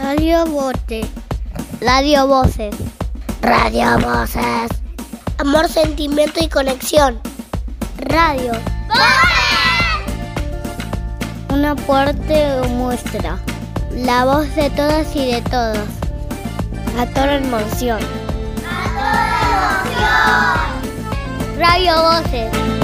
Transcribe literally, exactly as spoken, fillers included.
Radio Bote. Radio Voces. Radio Voces. Amor, sentimiento y conexión. Radio Voces. Un aporte o muestra. La voz de todas y de todos. A toda emoción. A toda emoción. Radio Voces.